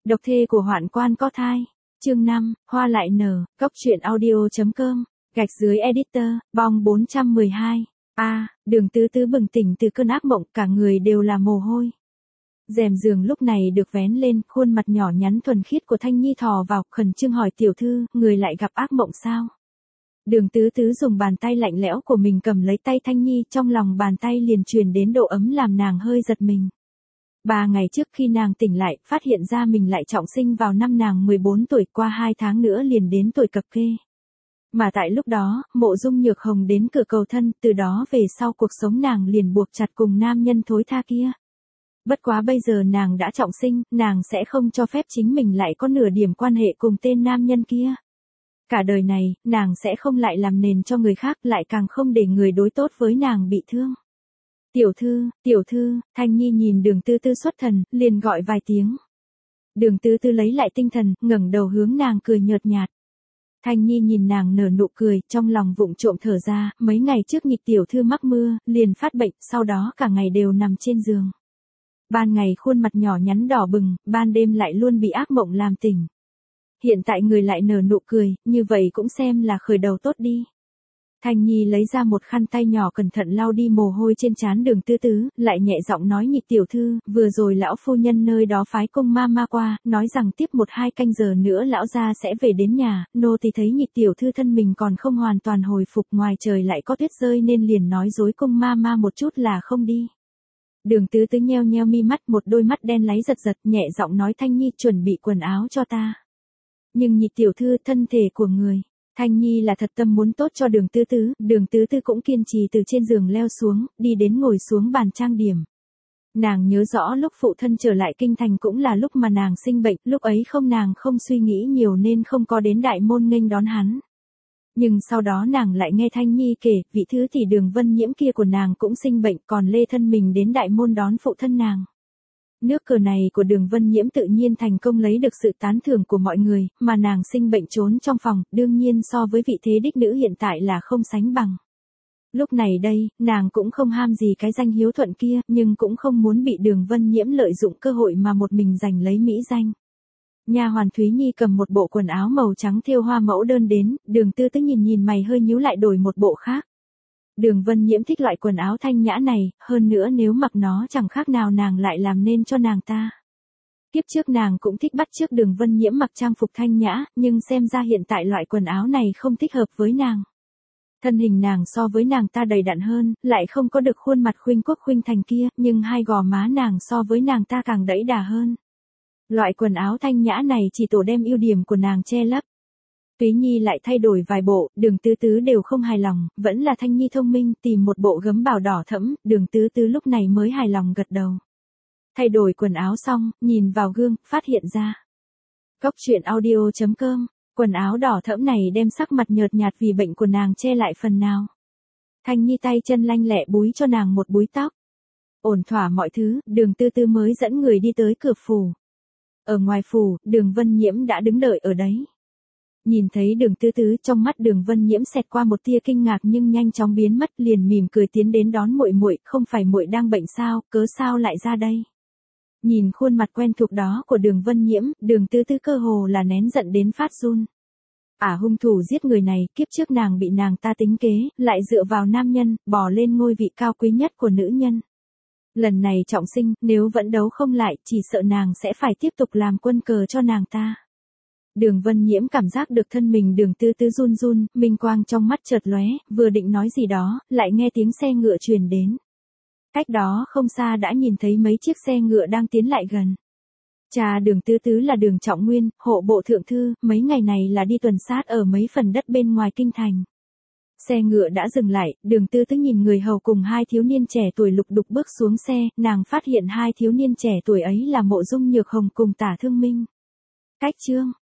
Độc thê của hoạn quan có thai. Chương 5, hoa lại nở, cốc truyện audio.com, gạch dưới editor, bong 412. Đường Tứ Tứ bừng tỉnh từ cơn ác mộng, cả người đều là mồ hôi. Rèm giường lúc này được vén lên, khuôn mặt nhỏ nhắn thuần khiết của Thanh Nhi thò vào, khẩn trương hỏi tiểu thư, người lại gặp ác mộng sao? Đường Tứ Tứ dùng bàn tay lạnh lẽo của mình cầm lấy tay Thanh Nhi, trong lòng bàn tay liền truyền đến độ ấm làm nàng hơi giật mình. 3 ngày trước khi nàng tỉnh lại, phát hiện ra mình lại trọng sinh vào năm nàng 14 tuổi, qua 2 tháng nữa liền đến tuổi cập kê. Mà tại lúc đó, Mộ Dung Nhược Hồng đến cửa cầu thân, từ đó về sau cuộc sống nàng liền buộc chặt cùng nam nhân thối tha kia. Bất quá bây giờ nàng đã trọng sinh, nàng sẽ không cho phép chính mình lại có nửa điểm quan hệ cùng tên nam nhân kia. Cả đời này, nàng sẽ không lại làm nền cho người khác, lại càng không để người đối tốt với nàng bị thương. Tiểu thư, Thanh Nhi nhìn Đường Tứ Tứ xuất thần, liền gọi vài tiếng. Đường Tứ Tứ lấy lại tinh thần, ngẩng đầu hướng nàng cười nhợt nhạt. Thanh Nhi nhìn nàng nở nụ cười, trong lòng vụng trộm thở ra, mấy ngày trước Nhị tiểu thư mắc mưa, liền phát bệnh, sau đó cả ngày đều nằm trên giường. Ban ngày khuôn mặt nhỏ nhắn đỏ bừng, ban đêm lại luôn bị ác mộng làm tỉnh. Hiện tại người lại nở nụ cười, như vậy cũng xem là khởi đầu tốt đi. Thanh Nhi lấy ra một khăn tay nhỏ cẩn thận lau đi mồ hôi trên trán Đường Tứ Tứ, lại nhẹ giọng nói Nhị tiểu thư, vừa rồi lão phu nhân nơi đó phái công ma qua, nói rằng tiếp 1-2 canh giờ nữa lão gia sẽ về đến nhà, nô thì thấy Nhị tiểu thư thân mình còn không hoàn toàn hồi phục, ngoài trời lại có tuyết rơi nên liền nói dối công ma một chút là không đi. Đường Tứ Tứ nheo nheo mi mắt, một đôi mắt đen láy giật giật, nhẹ giọng nói Thanh Nhi chuẩn bị quần áo cho ta. Nhưng Nhị tiểu thư, thân thể của người. Thanh Nhi là thật tâm muốn tốt cho Đường Tứ Tứ cũng kiên trì từ trên giường leo xuống, đi đến ngồi xuống bàn trang điểm. Nàng nhớ rõ lúc phụ thân trở lại kinh thành cũng là lúc mà nàng sinh bệnh, lúc ấy nàng không suy nghĩ nhiều nên không có đến đại môn nghênh đón hắn. Nhưng sau đó nàng lại nghe Thanh Nhi kể, vị thứ tỷ Đường Vân Nhiễm kia của nàng cũng sinh bệnh, còn lê thân mình đến đại môn đón phụ thân nàng. Nước cờ này của Đường Vân Nhiễm tự nhiên thành công lấy được sự tán thưởng của mọi người, mà nàng sinh bệnh trốn trong phòng, đương nhiên so với vị thế đích nữ hiện tại là không sánh bằng. Lúc này đây, nàng cũng không ham gì cái danh hiếu thuận kia, nhưng cũng không muốn bị Đường Vân Nhiễm lợi dụng cơ hội mà một mình giành lấy mỹ danh. Nha hoàn Thúy Nhi cầm một bộ quần áo màu trắng thêu hoa mẫu đơn đến, Đường Tứ Tứ nhìn mày hơi nhíu lại đổi một bộ khác. Đường Vân Nhiễm thích loại quần áo thanh nhã này, hơn nữa nếu mặc nó chẳng khác nào nàng lại làm nên cho nàng ta. Kiếp trước nàng cũng thích bắt chước Đường Vân Nhiễm mặc trang phục thanh nhã, nhưng xem ra hiện tại loại quần áo này không thích hợp với nàng. Thân hình nàng so với nàng ta đầy đặn hơn, lại không có được khuôn mặt khuynh quốc khuynh thành kia, nhưng hai gò má nàng so với nàng ta càng đẫy đà hơn. Loại quần áo thanh nhã này chỉ tổ đem ưu điểm của nàng che lấp. Túy Nhi lại thay đổi vài bộ, Đường Tứ Tứ đều không hài lòng, vẫn là Thanh Nhi thông minh, tìm một bộ gấm bào đỏ thẫm, Đường Tứ Tứ lúc này mới hài lòng gật đầu. Thay đổi quần áo xong, nhìn vào gương, phát hiện ra. Cốc truyện audio.com, quần áo đỏ thẫm này đem sắc mặt nhợt nhạt vì bệnh của nàng che lại phần nào. Thanh Nhi tay chân lanh lẹ búi cho nàng một búi tóc. Ổn thỏa mọi thứ, Đường Tứ Tứ mới dẫn người đi tới cửa phủ. Ở ngoài phủ, Đường Vân Nhiễm đã đứng đợi ở đấy. Nhìn thấy Đường Tứ Tứ, trong mắt Đường Vân Nhiễm xẹt qua một tia kinh ngạc nhưng nhanh chóng biến mất, liền mỉm cười tiến đến đón muội, không phải muội đang bệnh sao, cớ sao lại ra đây? Nhìn khuôn mặt quen thuộc đó của Đường Vân Nhiễm, Đường Tứ Tứ cơ hồ là nén giận đến phát run. Hung thủ giết người này, kiếp trước nàng bị nàng ta tính kế, lại dựa vào nam nhân, bò lên ngôi vị cao quý nhất của nữ nhân. Lần này trọng sinh, nếu vẫn đấu không lại, chỉ sợ nàng sẽ phải tiếp tục làm quân cờ cho nàng ta. Đường Vân Nhiễm cảm giác được thân mình Đường Tứ Tứ run run, minh quang trong mắt chợt lóe, vừa định nói gì đó, lại nghe tiếng xe ngựa truyền đến. Cách đó không xa đã nhìn thấy mấy chiếc xe ngựa đang tiến lại gần. Cha Đường Tứ Tứ là Đường Trọng Nguyên, hộ bộ thượng thư, mấy ngày này là đi tuần sát ở mấy phần đất bên ngoài kinh thành. Xe ngựa đã dừng lại, Đường Tứ Tứ nhìn người hầu cùng 2 thiếu niên trẻ tuổi lục đục bước xuống xe, nàng phát hiện 2 thiếu niên trẻ tuổi ấy là Mộ Dung Nhược Hồng cùng Tả Thương Minh. Cách chương